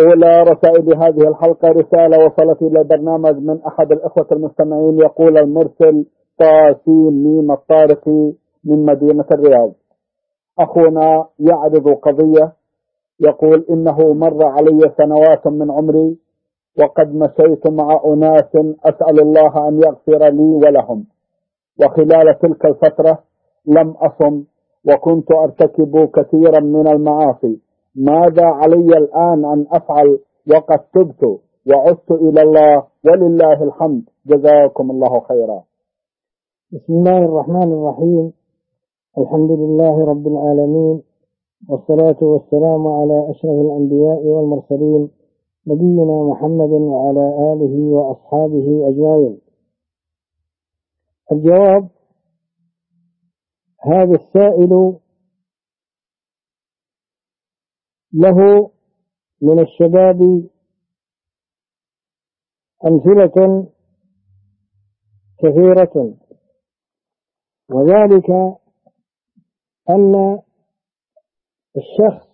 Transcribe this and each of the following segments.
أولى رسائل هذه الحلقة رسالة وصلت إلى البرنامج من أحد الإخوة المستمعين. يقول المرسل طاسين الطارقي من مدينة الرياض: أخونا يعرض قضية، يقول: إنه مر علي سنوات من عمري وقد مشيت مع أناس أسأل الله أن يغفر لي ولهم، وخلال تلك الفترة لم أصم وكنت أرتكب كثيرا من المعاصي. ماذا علي الآن أن أفعل وقد تبت وعدت إلى الله ولله الحمد؟ جزاكم الله خيرا. بسم الله الرحمن الرحيم. الحمد لله رب العالمين، والصلاة والسلام على أشرف الأنبياء والمرسلين، نبينا محمد وعلى آله وأصحابه أجمعين. الجواب: هذا السائل له من الشباب أمثلة كثيرة، وذلك أن الشخص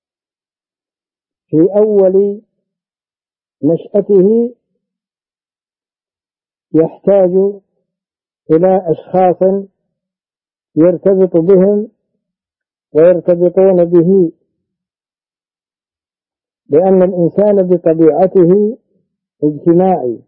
في أول نشأته يحتاج إلى أشخاص يرتبط بهم ويرتبطون به، لأن الإنسان بطبيعته اجتماعي،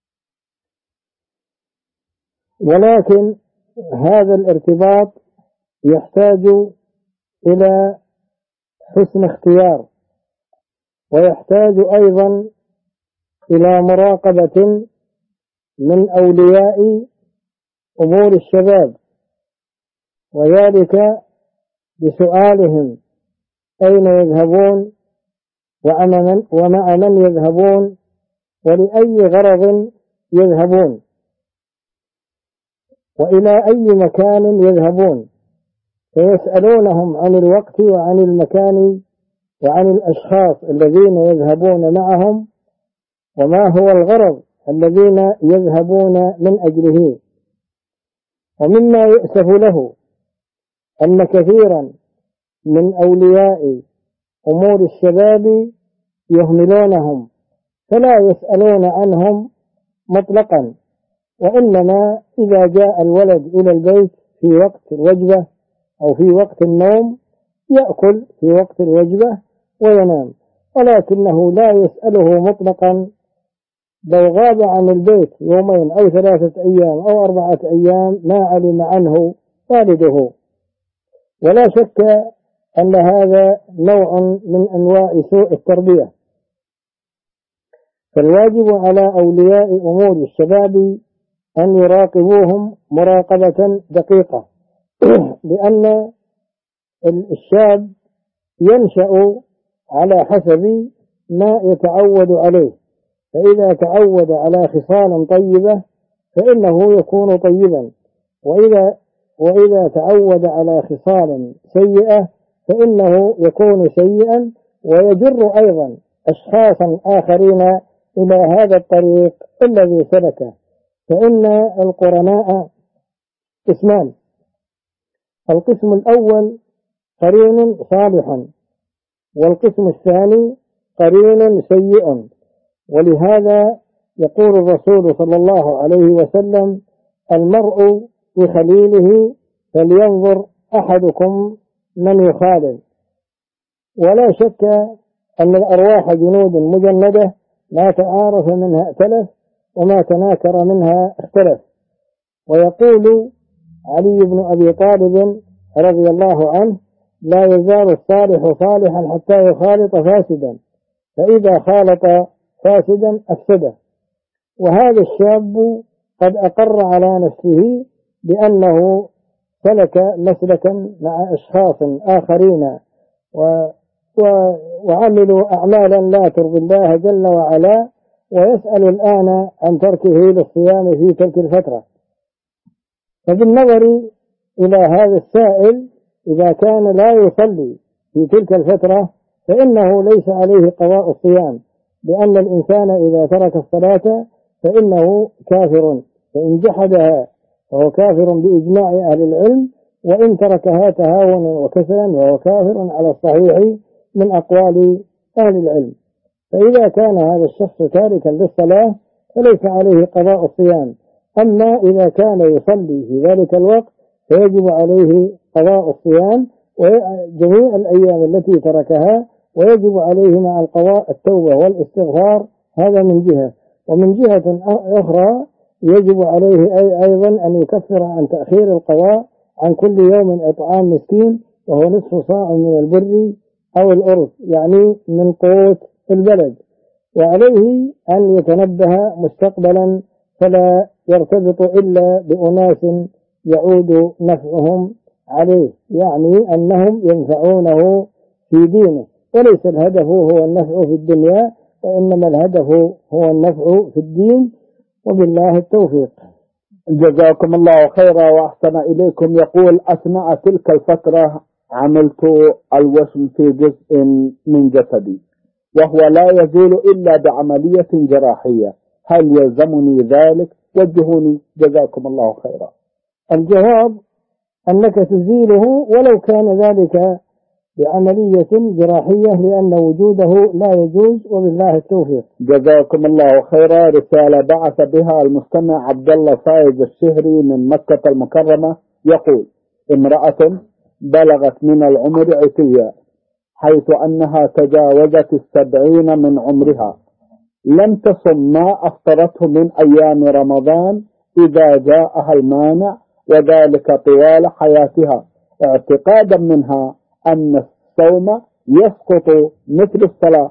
ولكن هذا الارتباط يحتاج إلى حسن اختيار، ويحتاج أيضا إلى مراقبة من أولياء أمور الشباب، وذلك بسؤالهم أين يذهبون ومع من يذهبون ولأي غرض يذهبون وإلى أي مكان يذهبون، فيسألونهم عن الوقت وعن المكان وعن الأشخاص الذين يذهبون معهم وما هو الغرض الذين يذهبون من أجله. ومما يؤسف له أن كثيرا من أولياء أمور الشباب يهملونهم، فلا يسألون عنهم مطلقا، وإنما إذا جاء الولد إلى البيت في وقت الوجبة أو في وقت النوم يأكل في وقت الوجبة وينام، ولكنه لا يسأله مطلقا. لو غاب عن البيت يومين أو 3 أيام أو 4 أيام ما علم عنه والده. ولا شك أن هذا نوع من أنواع سوء التربية، فالواجب على أولياء أمور الشباب أن يراقبوهم مراقبة دقيقة، لأن الشاب ينشأ على حسب ما يتعود عليه، فإذا تعود على خصال طيبة فإنه يكون طيبا، وإذا تعود على خصال سيئة فإنه يكون سيئا، ويجر أيضا أشخاصا آخرين إلى هذا الطريق الذي سلكه. فإن القرناء قسمان: القسم الأول قرين صالح، والقسم الثاني قرين سيء. ولهذا يقول الرسول صلى الله عليه وسلم: المرء بخليله فلينظر أحدكم من يخالل. ولا شك أن الأرواح جنود مجندة، ما تعارف منها ائتلف وما تناكر منها اختلف. ويقول علي بن أبي طالب رضي الله عنه: لا يزال الصالح صالحا حتى يخالط فاسدا، فإذا خالط فاسدا أفسده. وهذا الشاب قد أقر على نفسه بأنه سلك مسلكا مع أشخاص آخرين وعملوا أعمالا لا ترضي الله جل وعلا، ويسأل الآن عن تركه للصيام في تلك الفترة. فبالنظر إلى هذا السائل، إذا كان لا يصلي في تلك الفترة فإنه ليس عليه قضاء الصيام، لأن الإنسان إذا ترك الصلاة فإنه كافر، فإن جحدها فهو كافر بإجماع أهل العلم، وإن تركها تهاونا وكسلا فهو كافر على الصحيح من أقوال أهل العلم. فإذا كان هذا الشخص تاركا للصلاة فليس عليه قضاء الصيام. أما إذا كان يصلي في ذلك الوقت فيجب عليه قضاء الصيام وجميع الأيام التي تركها، ويجب عليه مع القضاء التوبة والاستغفار. هذا من جهة. ومن جهة أخرى يجب عليه أيضا أن يكفر عن تأخير القضاء عن كل يوم إطعام مسكين، وهو نصف صاع من البر أو الأرز، يعني من قوت البلد. وعليه أن يتنبه مستقبلا فلا يرتبط إلا بأناس يعود نفعهم عليه، يعني أنهم ينفعونه في دينه، وليس الهدف هو النفع في الدنيا، وإنما الهدف هو النفع في الدين. وبالله التوفيق. جزاكم الله خيرا وأحسن إليكم. يقول: أثناء تلك الفترة عملت الوشم في جزء من جسدي وهو لا يزول إلا بعملية جراحية، هل يلزمني ذلك؟ وجهوني جزاكم الله خيرا. الجواب أنك تزيله ولو كان ذلك بعملية جراحية، لأن وجوده لا يجوز. وبالله التوفيق. جزاكم الله خيرا. رسالة بعث بها المستمع عبد الله فايز الشهري من مكة المكرمة، يقول: امرأة بلغت من العمر عتية حيث أنها تجاوزت 70 من عمرها، لم تصم ما أفطرته من أيام رمضان إذا جاءها المانع، وذلك طوال حياتها، اعتقادا منها أن الصوم يسقط مثل الصلاة،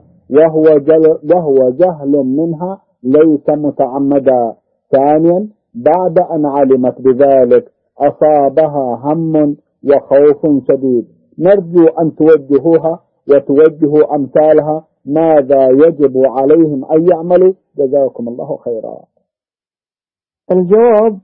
وهو جهل منها ليس متعمدا. ثانيا، بعد أن علمت بذلك أصابها هم وخوف شديد، نرجو أن توجهوها وتوجهوا أمثالها ماذا يجب عليهم أن يعملوا؟ جزاكم الله خيرا. الجواب: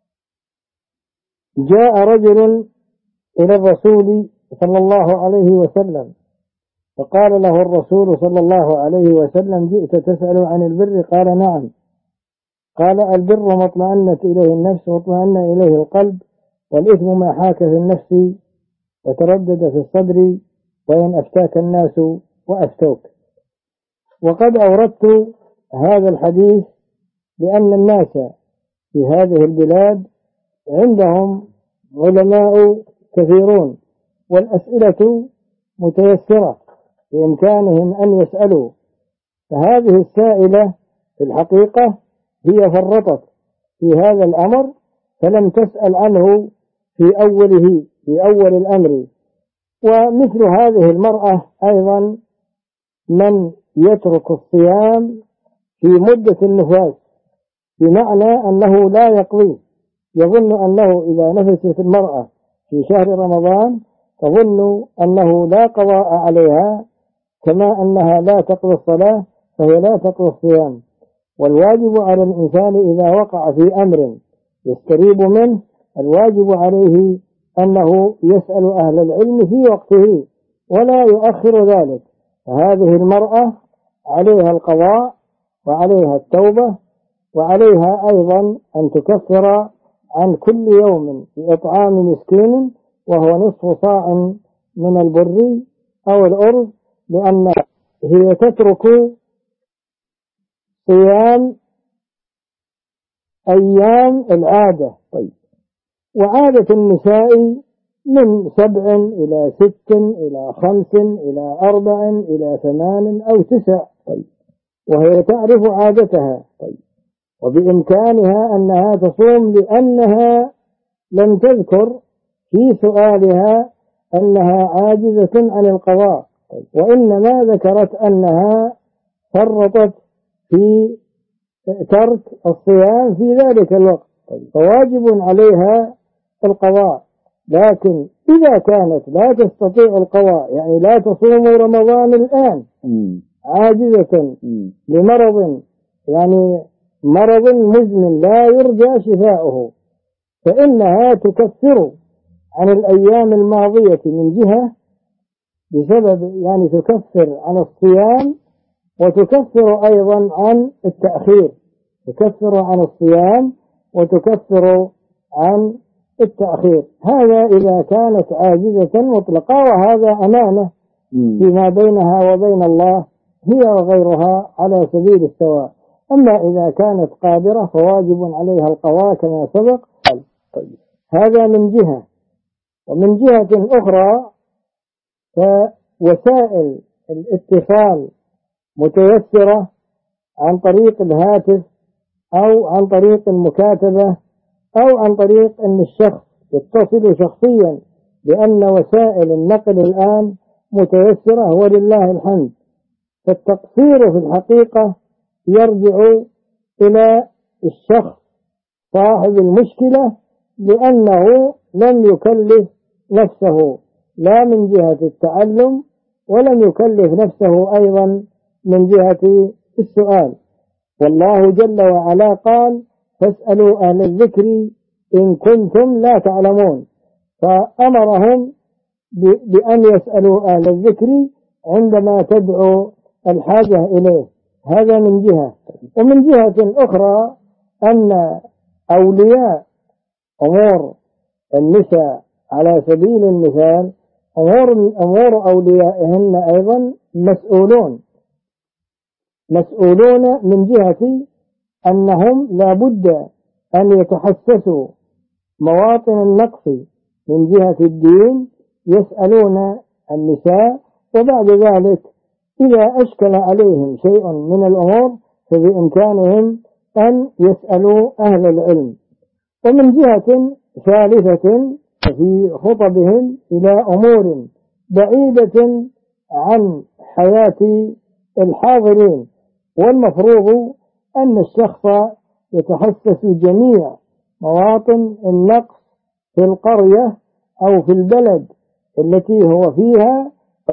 جاء رجل إلى الرسول صلى الله عليه وسلم فقال له الرسول صلى الله عليه وسلم: جئت تسأل عن البر؟ قال: نعم. قال: البر ما اطمأنت إليه النفس واطمأن إليه القلب، والإثم ما حاك في النفس وتردد في الصدر، وإن أفتاك الناس وأفتوك. وقد أوردت هذا الحديث لأن الناس في هذه البلاد عندهم علماء كثيرون، والأسئلة متيسرة بإمكانهم أن يسألوا، فهذه السائلة في الحقيقة هي فرطت في هذا الأمر فلم تسأل عنه في أول الأمر. ومثل هذه المرأة أيضا من يترك الصيام في مدة النفاس، بمعنى أنه لا يقضي، يظن أنه إذا نفست المرأة في شهر رمضان تظن أنه لا قضاء عليها، كما أنها لا تقضي الصلاة فهي لا تقضي الصيام. والواجب على الإنسان إذا وقع في أمر يستريب منه، الواجب عليه أنه يسأل أهل العلم في وقته ولا يؤخر ذلك. فهذه المرأة عليها القضاء وعليها التوبة، وعليها أيضا أن تكفر عن كل يوم بإطعام مسكين، وهو نصف صاع من البر أو الأرز، لأن هي تترك صيام أيام العادة. وعادة النساء من 7 إلى 6 إلى 5 إلى 4 إلى 8 أو 9، وهي تعرف عادتها. وبإمكانها أنها تصوم، لأنها لم تذكر في سؤالها أنها عاجزة عن القضاء، وإنما ذكرت أنها فرطت في ترك الصيام في ذلك الوقت، فواجب عليها القضاء. لكن إذا كانت لا تستطيع القضاء، يعني لا تصوم رمضان الآن، عاجزة لمرض، يعني مرض مزمن لا يرجى شفاؤه، فإنها تكفر عن الأيام الماضية من جهة بسبب، يعني تكفر عن الصيام وتكفر أيضا عن التأخير، تكفر عن الصيام وتكفر عن التأخير. هذا إذا كانت عاجزة مطلقة، وهذا أمانة فيما بينها وبين الله هي وغيرها على سبيل السواء. أما إذا كانت قادرة فواجب عليها القضاء كما سبق. هذا من جهة. ومن جهة أخرى فوسائل الاتصال متيسرة عن طريق الهاتف أو عن طريق المكاتبة أو عن طريق أن الشخص يتصل شخصيا، لأن وسائل النقل الآن متيسرة ولله الحمد. فالتقصير في الحقيقة يرجع إلى الشخص صاحب المشكلة، لأنه لم يكلف نفسه لا من جهة التعلم ولم يكلف نفسه أيضا من جهة السؤال. والله جل وعلا قال: فاسألوا أهل الذكر إن كنتم لا تعلمون، فأمرهم بأن يسألوا أهل الذكر عندما تدعو الحاجة إليه. هذا من جهة. ومن جهة أخرى أن أولياء أمور النساء على سبيل المثال أمور أوليائهن أيضا مسؤولون من جهة أنهم لا بد أن يتحسسوا مواطن النقص من جهة الدين، يسألون النساء، وبعد ذلك إذا أشكل عليهم شيء من الأمور فبإمكانهم أن يسألوا أهل العلم. ومن جهة ثالثة في خطبهم إلى أمور بعيدة عن حياة الحاضرين، والمفروض أن الشخص يتحسس جميع مواطن النقص في القرية أو في البلد التي هو فيها،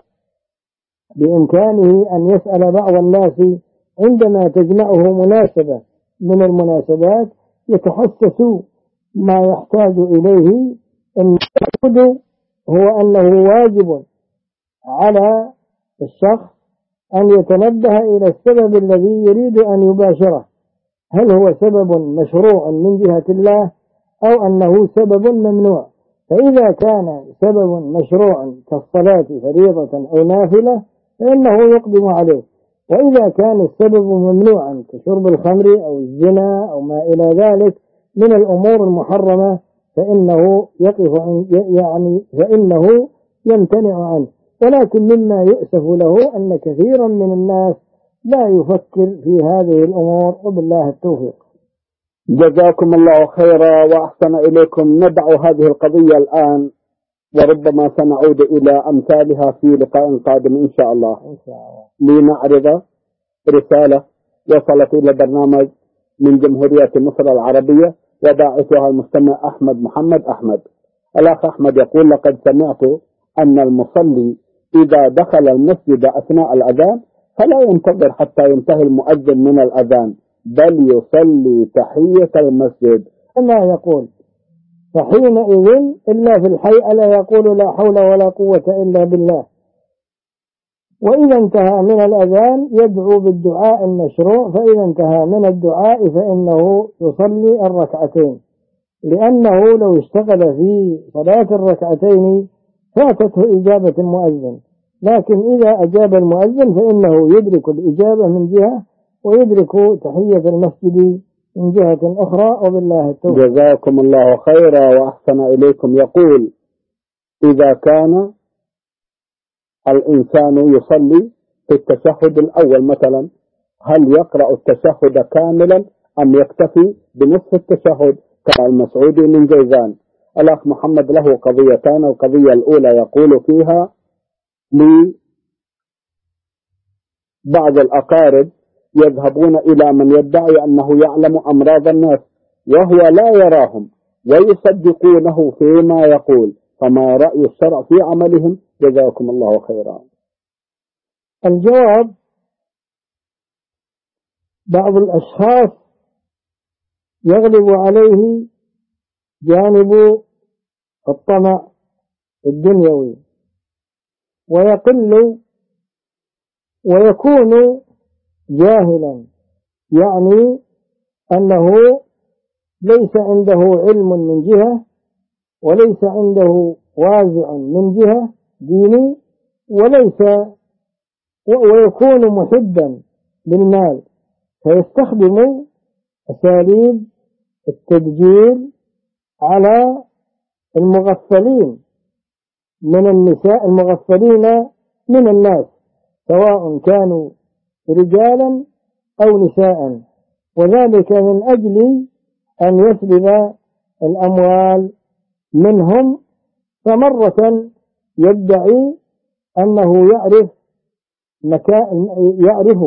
بإمكانه أن يسأل بعض الناس عندما تجمعه مناسبة من المناسبات، يتحسس ما يحتاج إليه. المقصود هو أنه واجب على الشخص أن يتنبه إلى السبب الذي يريد أن يباشره، هل هو سبب مشروع من جهة الله أو أنه سبب ممنوع. فإذا كان سبب مشروع كالصلاة فريضة أو نافلة فإنه يقدم عليه، وإذا كان السبب ممنوعا كشرب الخمر أو الزنا أو ما إلى ذلك من الأمور المحرمة فإنه فإنه يمتنع عنه. ولكن مما يؤسف له أن كثيرا من الناس لا يفكر في هذه الأمور، وبالله التوفيق. جزاكم الله خيرا وأحسن إليكم. ندع هذه القضية الآن، وربما سنعود إلى أمثالها في لقاء قادم إن شاء الله. لنعرض رسالة وصلت إلى برنامج من جمهورية مصر العربية وباعثها المستمع أحمد محمد أحمد. الأخ أحمد يقول: لقد سمعت أن المصلي إذا دخل المسجد أثناء الأذان فلا ينتظر حتى ينتهي المؤذن من الأذان، بل يصلي تحية المسجد. كما يقول: فحينئذ إلا في الحي ألا يقول لا حول ولا قوة إلا بالله. وإذا انتهى من الأذان يدعو بالدعاء المشروع، فإذا انتهى من الدعاء فإنه يصلي الركعتين، لأنه لو اشتغل في صلاة الركعتين فاتته إجابة المؤذن، لكن إذا أجاب المؤذن فإنه يدرك الإجابة من جهة ويدرك تحية المسجد من جهة أخرى، وبالله التوفيق. جزاكم الله خيرا وأحسن إليكم. يقول: إذا كان الإنسان يصلي في التشهد الأول مثلا، هل يقرأ التشهد كاملا أم يكتفي بنصف التشهد كالمسعود من جيزان؟ الأخ محمد له قضيتان. القضية الأولى يقول فيها: لبعض الأقارب يذهبون إلى من يدعي أنه يعلم أمراض الناس وهو لا يراهم ويصدقونه فيما يقول، فما رأي الشرع في عملهم؟ جزاكم الله خيرا. الجواب: بعض الأشخاص يغلب عليه جانب الطمع الدنيوي ويكون جاهلا، يعني أنه ليس عنده علم من جهة وليس عنده وازع من جهة ديني وليس ويكون محبا للمال، فيستخدم أساليب التدجيل على المغفلين من النساء، المغفلين من الناس، سواء كانوا رجالا أو نساء، وذلك من أجل أن يسلب الأموال منهم. فمرة يدعي أنه يعرف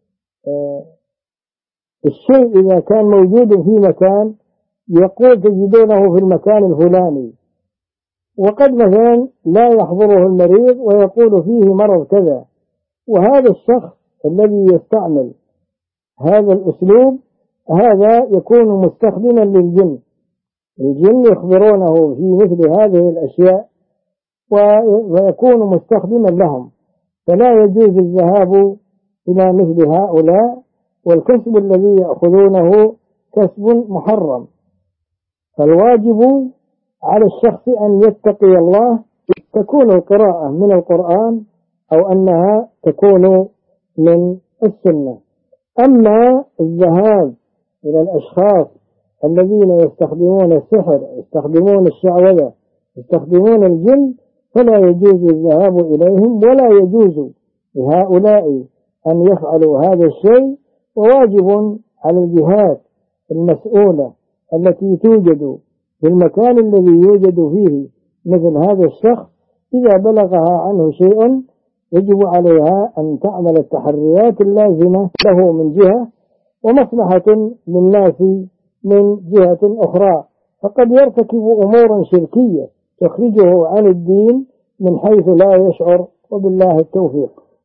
الشيء إذا كان موجود في مكان، يقول تجدونه في المكان الفلاني، وقد مثلا لا يحضره المريض ويقول فيه مرض كذا. وهذا الشخص الذي يستعمل هذا الأسلوب هذا يكون مستخدما للجن، الجن يخبرونه في مثل هذه الأشياء ويكون مستخدما لهم، فلا يجوز الذهاب إلى مثل هؤلاء، والكسب الذي يأخذونه كسب محرم. فالواجب على الشخص أن يتقي الله، تكون القراءة من القرآن أو أنها تكون من السنة. أما الذهاب إلى الأشخاص الذين يستخدمون السحر، يستخدمون الشعوذة، يستخدمون الجن، فلا يجوز الذهاب إليهم، ولا يجوز لهؤلاء أن يفعلوا هذا الشيء. وواجب على الجهات المسؤولة التي توجد في المكان الذي يوجد فيه مثل هذا الشخص، إذا بلغها عنه شيء يجب عليها أن تعمل التحريات اللازمة له من جهة، ومصلحة للناس من جهة أخرى. فقد يرتكب أمورا شركية تخرجه عن الدين من حيث لا يشعر، وبالله التوفيق.